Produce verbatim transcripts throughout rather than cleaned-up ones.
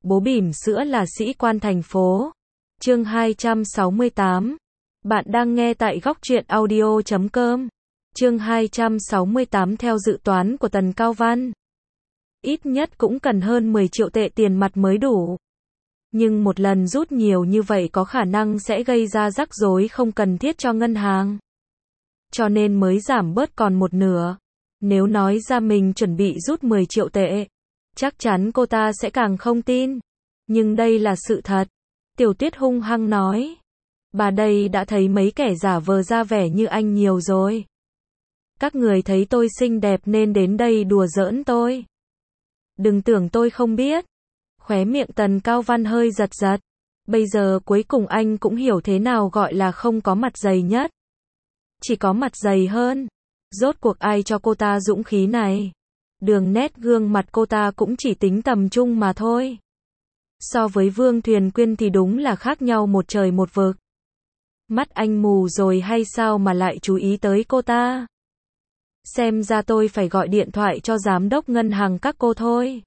Bố bỉm sữa là sĩ quan thành phố. Chương hai trăm sáu mươi tám. Bạn đang nghe tại góc truyện audio chấm com. Chương hai trăm sáu mươi tám. Theo dự toán của Tần Cao Văn, ít nhất cũng cần hơn mười triệu tệ tiền mặt mới đủ. Nhưng một lần rút nhiều như vậy có khả năng sẽ gây ra rắc rối không cần thiết cho ngân hàng. Cho nên mới giảm bớt còn một nửa. Nếu nói ra mình chuẩn bị rút mười triệu tệ, chắc chắn cô ta sẽ càng không tin. Nhưng đây là sự thật. Tiểu Tuyết hung hăng nói. Bà đây đã thấy mấy kẻ giả vờ ra vẻ như anh nhiều rồi. Các người thấy tôi xinh đẹp nên đến đây đùa giỡn tôi. Đừng tưởng tôi không biết. Khóe miệng Tần Cao Văn hơi giật giật. Bây giờ cuối cùng anh cũng hiểu thế nào gọi là không có mặt dày nhất. Chỉ có mặt dày hơn. Rốt cuộc ai cho cô ta dũng khí này? Đường nét gương mặt cô ta cũng chỉ tính tầm trung mà thôi. So với Vương Thuyền Quyên thì đúng là khác nhau một trời một vực. Mắt anh mù rồi hay sao mà lại chú ý tới cô ta? Xem ra tôi phải gọi điện thoại cho giám đốc ngân hàng các cô thôi.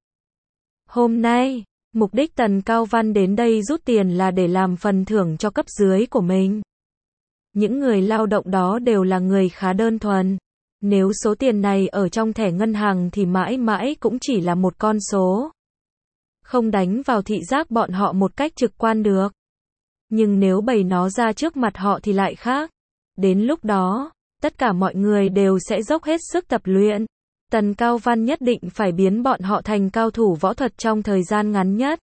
Hôm nay, mục đích Tần Cao Văn đến đây rút tiền là để làm phần thưởng cho cấp dưới của mình. Những người lao động đó đều là người khá đơn thuần. Nếu số tiền này ở trong thẻ ngân hàng thì mãi mãi cũng chỉ là một con số. Không đánh vào thị giác bọn họ một cách trực quan được. Nhưng nếu bày nó ra trước mặt họ thì lại khác. Đến lúc đó, tất cả mọi người đều sẽ dốc hết sức tập luyện. Tần Cao Văn nhất định phải biến bọn họ thành cao thủ võ thuật trong thời gian ngắn nhất.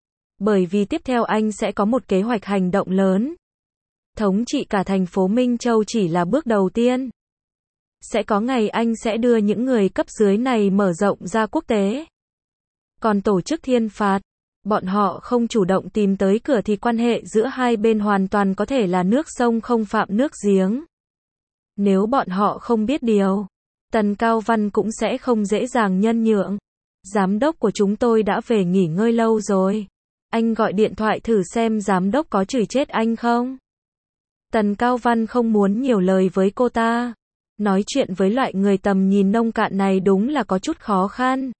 Bởi vì tiếp theo anh sẽ có một kế hoạch hành động lớn. Thống trị cả thành phố Minh Châu chỉ là bước đầu tiên. Sẽ có ngày anh sẽ đưa những người cấp dưới này mở rộng ra quốc tế. Còn tổ chức thiên phạt, bọn họ không chủ động tìm tới cửa thì quan hệ giữa hai bên hoàn toàn có thể là nước sông không phạm nước giếng. Nếu bọn họ không biết điều, Tần Cao Văn cũng sẽ không dễ dàng nhân nhượng. Giám đốc của chúng tôi đã về nghỉ ngơi lâu rồi. Anh gọi điện thoại thử xem giám đốc có chửi chết anh không? Tần Cao Văn không muốn nhiều lời với cô ta. Nói chuyện với loại người tầm nhìn nông cạn này đúng là có chút khó khăn.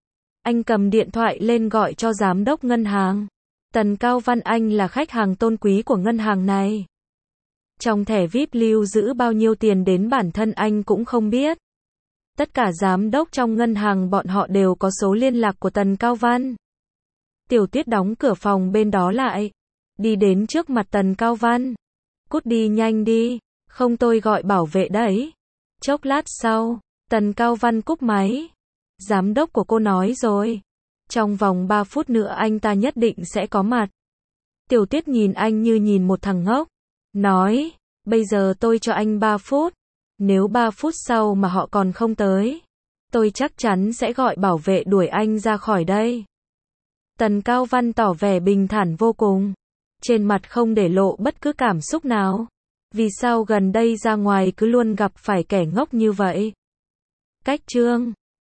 Anh cầm điện thoại lên gọi cho giám đốc ngân hàng. Tần Cao Văn, anh là khách hàng tôn quý của ngân hàng này. Trong thẻ vi ai pi lưu giữ bao nhiêu tiền đến bản thân anh cũng không biết. Tất cả giám đốc trong ngân hàng bọn họ đều có số liên lạc của Tần Cao Văn. Tiểu Tuyết đóng cửa phòng bên đó lại. Đi đến trước mặt Tần Cao Văn. Cút đi nhanh đi, không tôi gọi bảo vệ đấy. Chốc lát sau, Tần Cao Văn cúp máy. Giám đốc của cô nói rồi. Trong vòng ba phút nữa anh ta nhất định sẽ có mặt. Tiểu Tuyết nhìn anh như nhìn một thằng ngốc. Nói, bây giờ tôi cho anh ba phút. Nếu ba phút sau mà họ còn không tới, tôi chắc chắn sẽ gọi bảo vệ đuổi anh ra khỏi đây. Tần Cao Văn tỏ vẻ bình thản vô cùng. Trên mặt không để lộ bất cứ cảm xúc nào. Vì sao gần đây ra ngoài cứ luôn gặp phải kẻ ngốc như vậy? Cách chương